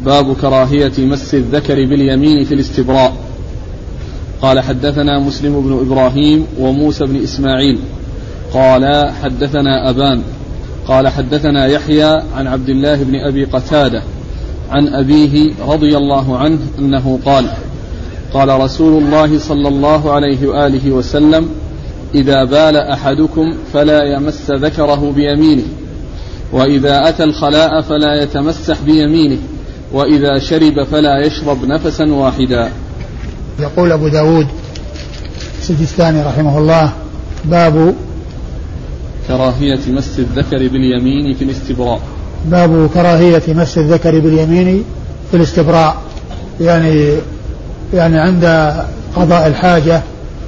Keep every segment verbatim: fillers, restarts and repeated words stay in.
باب كراهية مس الذكر باليمين في الاستبراء. قال حدثنا مسلم بن إبراهيم وموسى بن إسماعيل قال حدثنا أبان قال حدثنا يحيى عن عبد الله بن أبي قتادة عن أبيه رضي الله عنه أنه قال قال رسول الله صلى الله عليه وآله وسلم إذا بال أحدكم فلا يمس ذكره بيمينه، وإذا أتى الخلاء فلا يتمسح بيمينه، وإذا شرب فلا يشرب نفسا واحدا. يقول أبو داود السجستاني رحمه الله باب كراهية مس الذكر باليمين في الاستبراء. باب كراهية مس الذكر باليمين في الاستبراء، يعني يعني عند قضاء الحاجة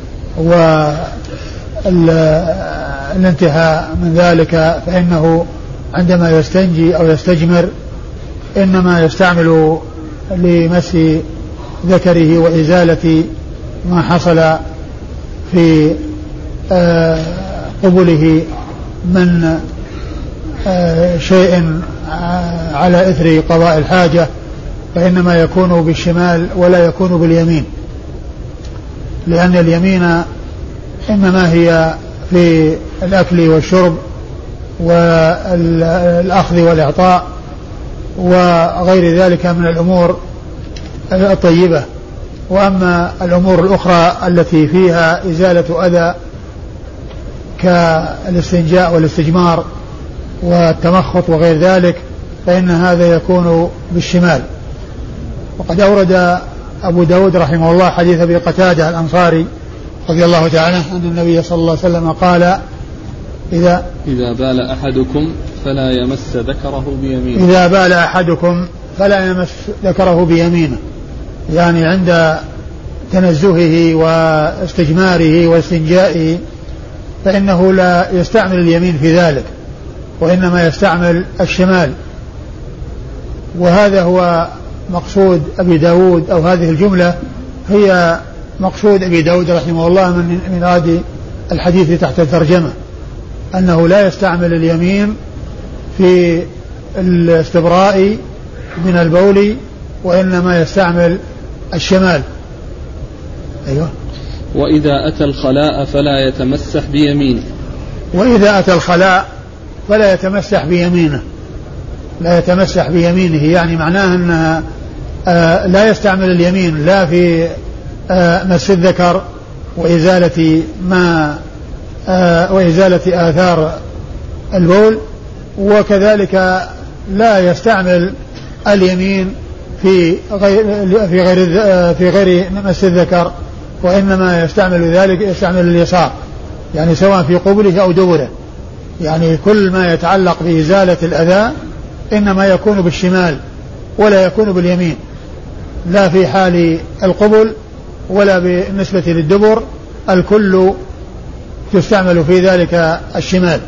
والانتهاء من ذلك، فإنه عندما يستنجي أو يستجمر إنما يستعمل لمس ذكره وإزالة ما حصل في قبله من شيء على إثر قضاء الحاجة، فإنما يكون بالشمال ولا يكون باليمين، لأن اليمين إنما هي في الأكل والشرب والأخذ والإعطاء وغير ذلك من الأمور الطيبة، وأما الأمور الأخرى التي فيها إزالة أذى كالاستنجاء والاستجمار والتمخط وغير ذلك فإن هذا يكون بالشمال. وقد أورد أبو داود رحمه الله حديث أبي قتادة الأنصاري رضي الله تعالى أن النبي صلى الله عليه وسلم قال إذا إذا بال أحدكم فلا يمس ذكره بيمينه إذا بال أحدكم فلا يمس ذكره بيمينه، يعني عند تنزهه واستجماره واستنجائه فإنه لا يستعمل اليمين في ذلك، وإنما يستعمل الشمال. وهذا هو مقصود أبي داود، أو هذه الجملة هي مقصود أبي داود رحمه الله من من هذه الحديث تحت الترجمة، أنه لا يستعمل اليمين في الاستبراء من البول، وإنما يستعمل الشمال. أيوة. وإذا أتى الخلاء فلا يتمسح بيمينه. وإذا أتى الخلاء فلا يتمسح بيمينه، لا يتمسح بيمينه، يعني معناه أنها آه لا يستعمل اليمين لا في آه مس الذكر وإزالة ما آه وإزالة آثار البول، وكذلك لا يستعمل اليمين في غير في غير في غير مس الذكر، وإنما يستعمل ذلك يستعمل اليسار، يعني سواء في قبله أو دبره، يعني كل ما يتعلق بإزالة الأذى إنما يكون بالشمال ولا يكون باليمين، لا في حال القبل ولا بالنسبة للدبر، الكل تستعمل في ذلك الشمال.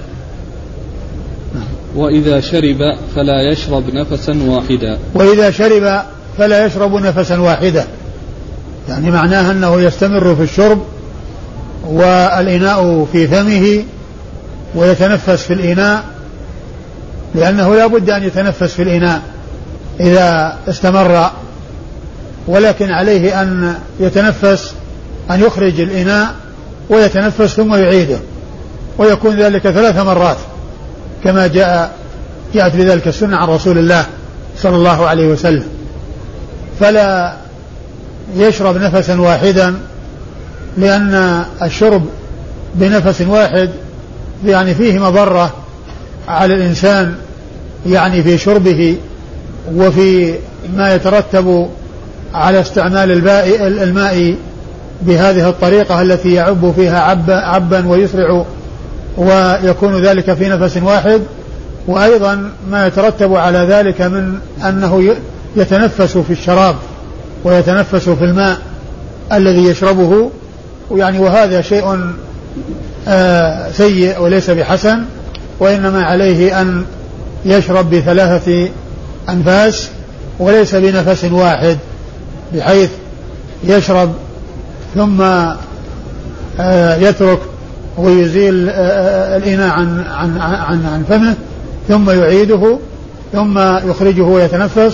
وإذا شرب فلا يشرب نفسا واحدا. وإذا شرب فلا يشرب نفسا واحدا، يعني معناها أنه يستمر في الشرب والإناء في فمه ويتنفس في الإناء، لأنه لا بد أن يتنفس في الإناء إذا استمر، ولكن عليه أن يتنفس، أن يخرج الإناء ويتنفس ثم يعيده، ويكون ذلك ثلاث مرات كما جاء جاءت بذلك السنة عن رسول الله صلى الله عليه وسلم. فلا يشرب نفسا واحدا، لأن الشرب بنفس واحد يعني فيه مضرة على الإنسان، يعني في شربه وفي ما يترتب على استعمال الماء بهذه الطريقة التي يعب فيها عب عبا ويسرع، ويكون ذلك في نفس واحد، وأيضا ما يترتب على ذلك من أنه يتنفس في الشراب ويتنفس في الماء الذي يشربه، يعني وهذا شيء آه سيء وليس بحسن، وإنما عليه أن يشرب بثلاثة أنفاس وليس بنفس واحد، بحيث يشرب ثم آه يترك ويزيل آه الإناء عن, عن, عن, عن فمه ثم يعيده ثم يخرجه ويتنفس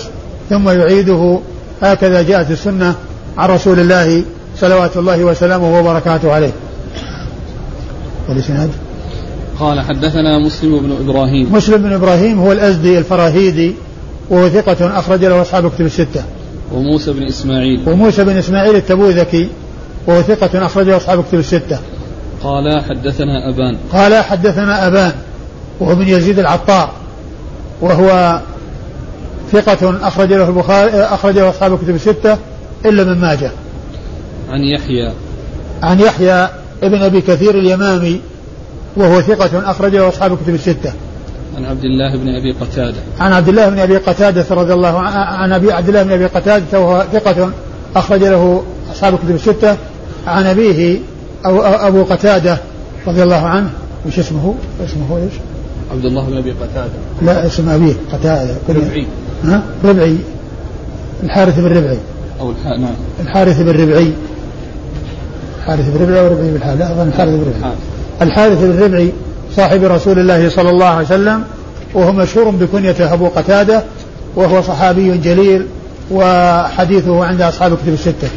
ثم يعيده. هكذا جاءت السنة عن رسول الله صلوات الله وسلامه وبركاته عليه. والإسناد قال حدثنا مسلم بن إبراهيم. مسلم بن إبراهيم هو الأزدي الفراهيدي وهو ثقة أخرج له أصحاب كتب الستة. وموسى بن إسماعيل. وموسى بن إسماعيل التبوذكي وهو ثقة أخرج له أصحاب كتب الستة. قال حدثنا أبان. قال حدثنا أبان وهو بن يزيد العطار وهو ثقة أخرج له البخاري أخرج له أصحاب الكتب الستة إلا من ماجه. عن يحيى. عن يحيى ابن أبي كثير اليمامي وهو ثقة أخرج له أصحاب الكتب الستة. عن عبد الله بن أبي قتادة. عن عبد الله بن أبي قتادة رضي الله عنه عن أبي عبد الله بن أبي قتادة وهو ثقة أخرج له أصحاب الكتب الستة. عن أبيه أو أبو قتادة رضي الله عنه. وش اسمه؟ اسمه ايش؟ عبد الله بن أبي قتادة. لا اسم أبيه قتادة. ربعي. ها ربعي الحارث بن ربعي أو الح... نعم الحارث بن ربعي. الحارث بن ربعي وربعي بالحال لا أظن الحارث بن ربعي. الحارث بن ربعي صاحب رسول الله صلى الله عليه وسلم وهو مشهور بكنيته أبو قتادة وهو صحابي جليل وحديثه عند أصحاب الكتب الستة.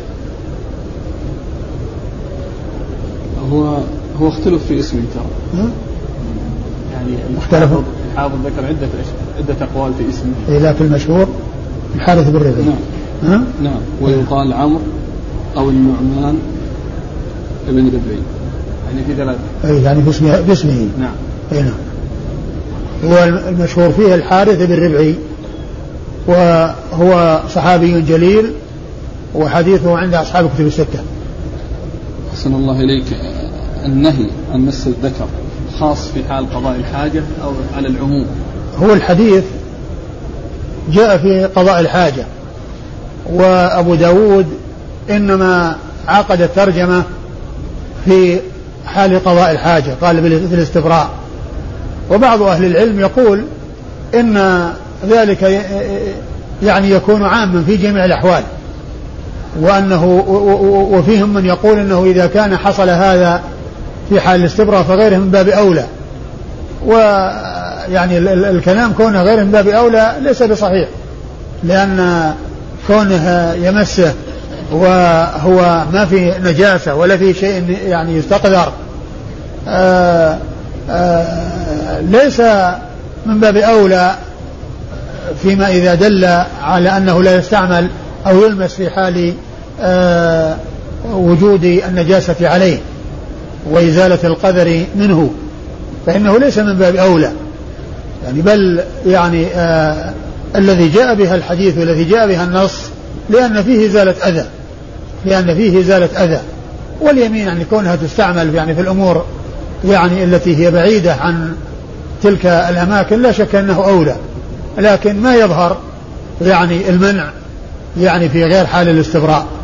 هو هو اختلف في اسمه ترى. يعني اختلف. الحافظ ذكر عدة عدة أقوال في اسمه. إيه لكن المشهور الحارث بن ربعي. نعم. ها؟ نعم. ويقال عمرو أو النعمان ابن ربعي. يعني في ثلاثة. أي يعني باسمه باسمه. نعم. أي نعم. هو المشهور فيه الحارث بن ربعي وهو صحابي جليل وحديثه عند أصحاب الكتب الستة. أحسن الله إليك. النهي عن مس الذكر خاص في حال قضاء الحاجة أو على العموم؟ هو الحديث جاء في قضاء الحاجة وأبو داود إنما عقد الترجمة في حال قضاء الحاجة قال بالاستبراء. وبعض أهل العلم يقول إن ذلك يعني يكون عاما في جميع الأحوال وأنه وفيهم من يقول إنه إذا كان حصل هذا في حال الاستبراء فغيره من باب أولى. ويعني الكلام كونه غير من باب أولى ليس بصحيح لأن كونه يمسه وهو ما في نجاسة ولا في شيء يعني يستقذر آآ آآ ليس من باب أولى فيما إذا دل على أنه لا يستعمل أو يلمس في حال وجود النجاسة عليه وإزالة القذر منه فإنه ليس من باب أولى يعني بل يعني آه الذي جاء بها الحديث والذي جاء بها النص لأن فيه إزالة أذى لأن فيه إزالة أذى. واليمين يعني كونها تستعمل يعني في الأمور يعني التي هي بعيدة عن تلك الأماكن لا شك أنه أولى لكن ما يظهر يعني المنع يعني في غير حال الاستبراء.